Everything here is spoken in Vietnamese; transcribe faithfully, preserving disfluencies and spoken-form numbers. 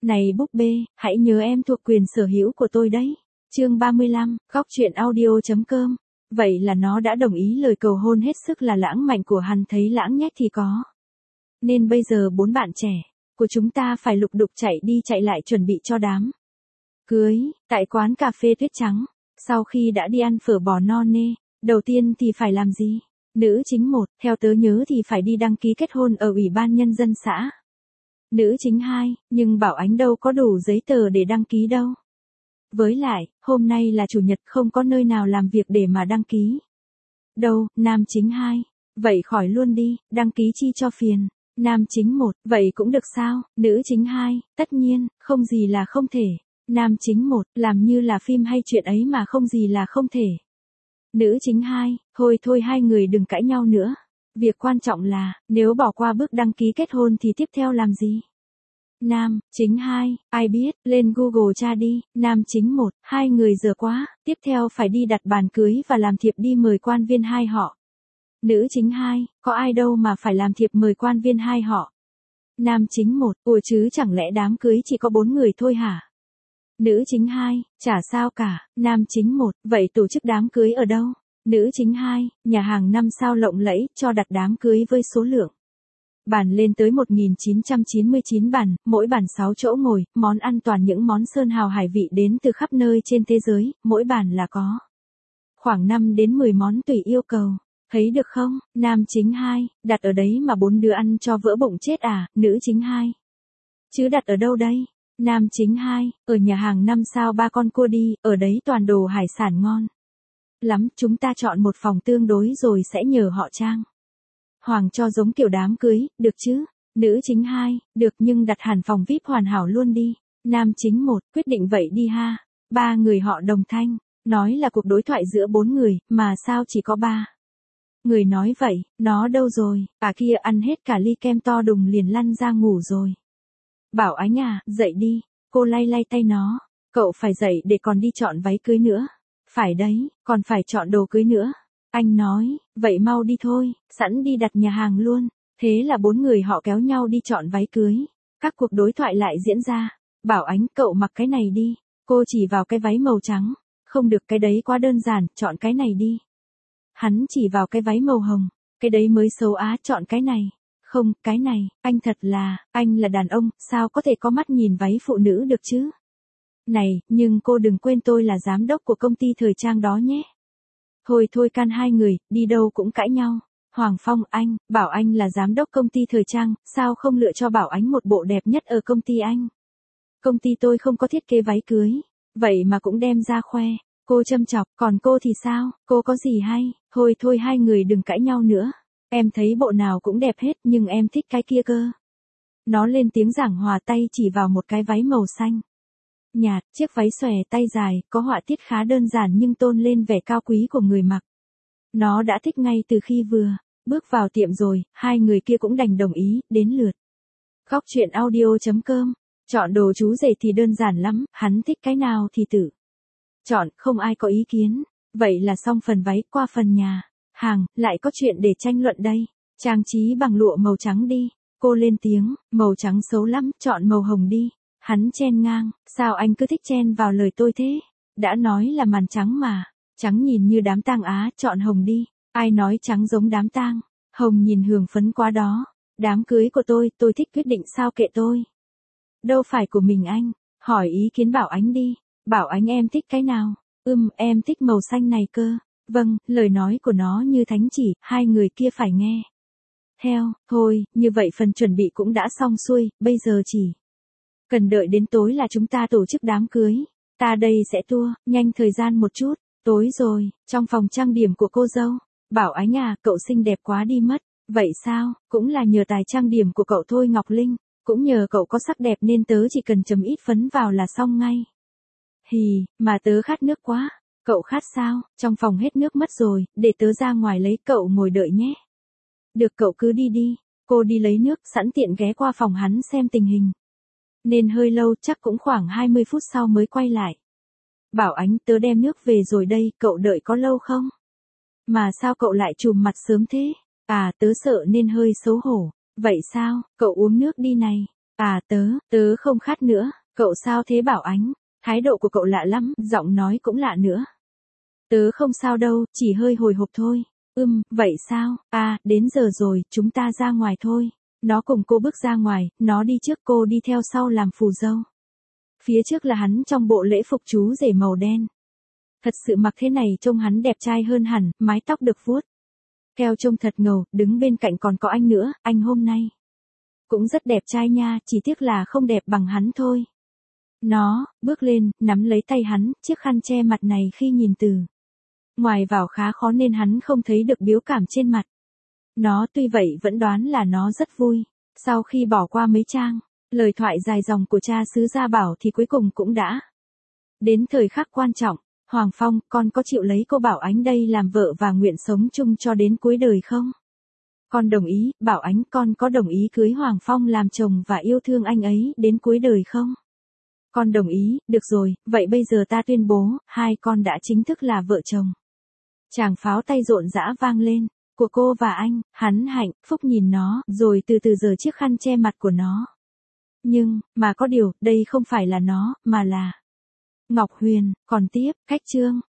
Này búp bê, hãy nhớ em thuộc quyền sở hữu của tôi đấy. Chương ba mươi lăm, góc truyện audio.com. Vậy là nó đã đồng ý lời cầu hôn hết sức là lãng mạn của hắn, thấy lãng nhách thì có. Nên bây giờ bốn bạn trẻ của chúng ta phải lục đục chạy đi chạy lại chuẩn bị cho đám cưới, tại quán cà phê Tuyết Trắng. Sau khi đã đi ăn phở bò no nê, đầu tiên thì phải làm gì? Nữ chính một, theo tớ nhớ thì phải đi đăng ký kết hôn ở Ủy ban Nhân dân xã. Nữ chính hai, nhưng Bảo Ánh đâu có đủ giấy tờ để đăng ký đâu. Với lại, hôm nay là chủ nhật, không có nơi nào làm việc để mà đăng ký. Đâu, nam chính hai, vậy khỏi luôn đi, đăng ký chi cho phiền. Nam chính một, vậy cũng được sao? Nữ chính hai, tất nhiên, không gì là không thể. Nam chính một, làm như là phim hay chuyện ấy mà không gì là không thể. Nữ chính hai, thôi thôi hai người đừng cãi nhau nữa. Việc quan trọng là, nếu bỏ qua bước đăng ký kết hôn thì tiếp theo làm gì? Nam chính hai, ai biết, lên Google tra đi. Nam chính một, hai người giờ quá, tiếp theo phải đi đặt bàn cưới và làm thiệp đi mời quan viên hai họ. Nữ chính hai, có ai đâu mà phải làm thiệp mời quan viên hai họ. Nam chính một, ủa chứ chẳng lẽ đám cưới chỉ có bốn người thôi hả? Nữ chính hai, chả sao cả. Nam chính một, vậy tổ chức đám cưới ở đâu? Nữ chính hai, nhà hàng năm sao lộng lẫy, cho đặt đám cưới với số lượng bàn lên tới một nghìn chín trăm chín mươi chín bàn, mỗi bàn sáu chỗ ngồi, món ăn toàn những món sơn hào hải vị đến từ khắp nơi trên thế giới, mỗi bàn là có khoảng năm đến mười món tùy yêu cầu. Thấy được không? Nam chính hai, đặt ở đấy mà bốn đứa ăn cho vỡ bụng chết à? Nữ chính hai, chứ đặt ở đâu đây? Nam chính hai, ở nhà hàng năm sao ba con cua đi, ở đấy toàn đồ hải sản ngon lắm, chúng ta chọn một phòng tương đối rồi sẽ nhờ họ trang hoàng cho giống kiểu đám cưới, được chứ? Nữ chính hai, được, nhưng đặt hẳn phòng vi ai pi hoàn hảo luôn đi. Nam chính một, quyết định vậy đi ha. Ba người họ đồng thanh, nói là cuộc đối thoại giữa bốn người, mà sao chỉ có ba người nói vậy? Nó đâu rồi? À kia ăn hết cả ly kem to đùng liền lăn ra ngủ rồi. Bảo Ánh à, dậy đi. Cô lay lay tay nó. Cậu phải dậy để còn đi chọn váy cưới nữa. Phải đấy, còn phải chọn đồ cưới nữa. Anh nói, vậy mau đi thôi, sẵn đi đặt nhà hàng luôn. Thế là bốn người họ kéo nhau đi chọn váy cưới. Các cuộc đối thoại lại diễn ra. Bảo Ánh, cậu mặc cái này đi. Cô chỉ vào cái váy màu trắng. Không được, cái đấy quá đơn giản, chọn cái này đi. Hắn chỉ vào cái váy màu hồng. Cái đấy mới xấu á, chọn cái này. Không, cái này, anh thật là, anh là đàn ông, sao có thể có mắt nhìn váy phụ nữ được chứ? Này, nhưng cô đừng quên tôi là giám đốc của công ty thời trang đó nhé. Thôi thôi can hai người, đi đâu cũng cãi nhau. Hoàng Phong, anh, Bảo Anh là giám đốc công ty thời trang, sao không lựa cho Bảo Ánh một bộ đẹp nhất ở công ty anh? Công ty tôi không có thiết kế váy cưới, vậy mà cũng đem ra khoe. Cô châm chọc, còn cô thì sao, cô có gì hay? Thôi thôi hai người đừng cãi nhau nữa. Em thấy bộ nào cũng đẹp hết, nhưng em thích cái kia cơ. Nó lên tiếng giảng hòa, tay chỉ vào một cái váy màu xanh nhạt, chiếc váy xòe tay dài, có họa tiết khá đơn giản nhưng tôn lên vẻ cao quý của người mặc. Nó đã thích ngay từ khi vừa bước vào tiệm rồi, hai người kia cũng đành đồng ý, đến lượt. Góc truyện audio.com, chọn đồ chú rể thì đơn giản lắm, hắn thích cái nào thì tự chọn, không ai có ý kiến. Vậy là xong phần váy, qua phần nhà hàng, lại có chuyện để tranh luận đây. Trang trí bằng lụa màu trắng đi. Cô lên tiếng, màu trắng xấu lắm, chọn màu hồng đi. Hắn chen ngang, sao anh cứ thích chen vào lời tôi thế? Đã nói là màn trắng mà. Trắng nhìn như đám tang á, chọn hồng đi. Ai nói trắng giống đám tang? Hồng nhìn hưởng phấn quá đó. Đám cưới của tôi, tôi thích quyết định sao kệ tôi. Đâu phải của mình anh. Hỏi ý kiến Bảo Ánh đi. Bảo Ánh, em thích cái nào? Ừm, em thích màu xanh này cơ. Vâng, lời nói của nó như thánh chỉ, hai người kia phải nghe theo. Thôi, như vậy phần chuẩn bị cũng đã xong xuôi, bây giờ chỉ cần đợi đến tối là chúng ta tổ chức đám cưới. Ta đây sẽ tua, nhanh thời gian một chút. Tối rồi, trong phòng trang điểm của cô dâu. Bảo Ánh à, cậu xinh đẹp quá đi mất. Vậy sao, cũng là nhờ tài trang điểm của cậu thôi Ngọc Linh. Cũng nhờ cậu có sắc đẹp nên tớ chỉ cần chấm ít phấn vào là xong ngay. Hì, mà tớ khát nước quá. Cậu khát sao? Trong phòng hết nước mất rồi, để tớ ra ngoài lấy, cậu ngồi đợi nhé. Được, cậu cứ đi đi. Cô đi lấy nước, sẵn tiện ghé qua phòng hắn xem tình hình. Nên hơi lâu, chắc cũng khoảng hai mươi phút sau mới quay lại. Bảo Ánh, tớ đem nước về rồi đây, cậu đợi có lâu không? Mà sao cậu lại trùm mặt sớm thế? À, tớ sợ nên hơi xấu hổ. Vậy sao, cậu uống nước đi này. À tớ, tớ không khát nữa, cậu sao thế Bảo Ánh? Thái độ của cậu lạ lắm, giọng nói cũng lạ nữa. Tớ không sao đâu, chỉ hơi hồi hộp thôi. Ừm, vậy sao? À, đến giờ rồi, chúng ta ra ngoài thôi. Nó cùng cô bước ra ngoài, nó đi trước cô đi theo sau làm phù dâu. Phía trước là hắn trong bộ lễ phục chú rể màu đen. Thật sự mặc thế này trông hắn đẹp trai hơn hẳn, mái tóc được vuốt. Keo trông thật ngầu, đứng bên cạnh còn có anh nữa, anh hôm nay. Cũng rất đẹp trai nha, chỉ tiếc là không đẹp bằng hắn thôi. Nó, bước lên, nắm lấy tay hắn, chiếc khăn che mặt này khi nhìn từ ngoài vào khá khó nên hắn không thấy được biểu cảm trên mặt. Nó tuy vậy vẫn đoán là nó rất vui. Sau khi bỏ qua mấy trang, lời thoại dài dòng của cha xứ Gia Bảo thì cuối cùng cũng đã đến thời khắc quan trọng. Hoàng Phong, con có chịu lấy cô Bảo Ánh đây làm vợ và nguyện sống chung cho đến cuối đời không? Con đồng ý, Bảo Ánh, con có đồng ý cưới Hoàng Phong làm chồng và yêu thương anh ấy đến cuối đời không? Con đồng ý, được rồi, vậy bây giờ ta tuyên bố, hai con đã chính thức là vợ chồng. Tràng pháo tay rộn rã vang lên, của cô và anh, hắn hạnh phúc nhìn nó, rồi từ từ giở chiếc khăn che mặt của nó. Nhưng, mà có điều, đây không phải là nó, mà là Ngọc Huyền. Còn tiếp, cách chương.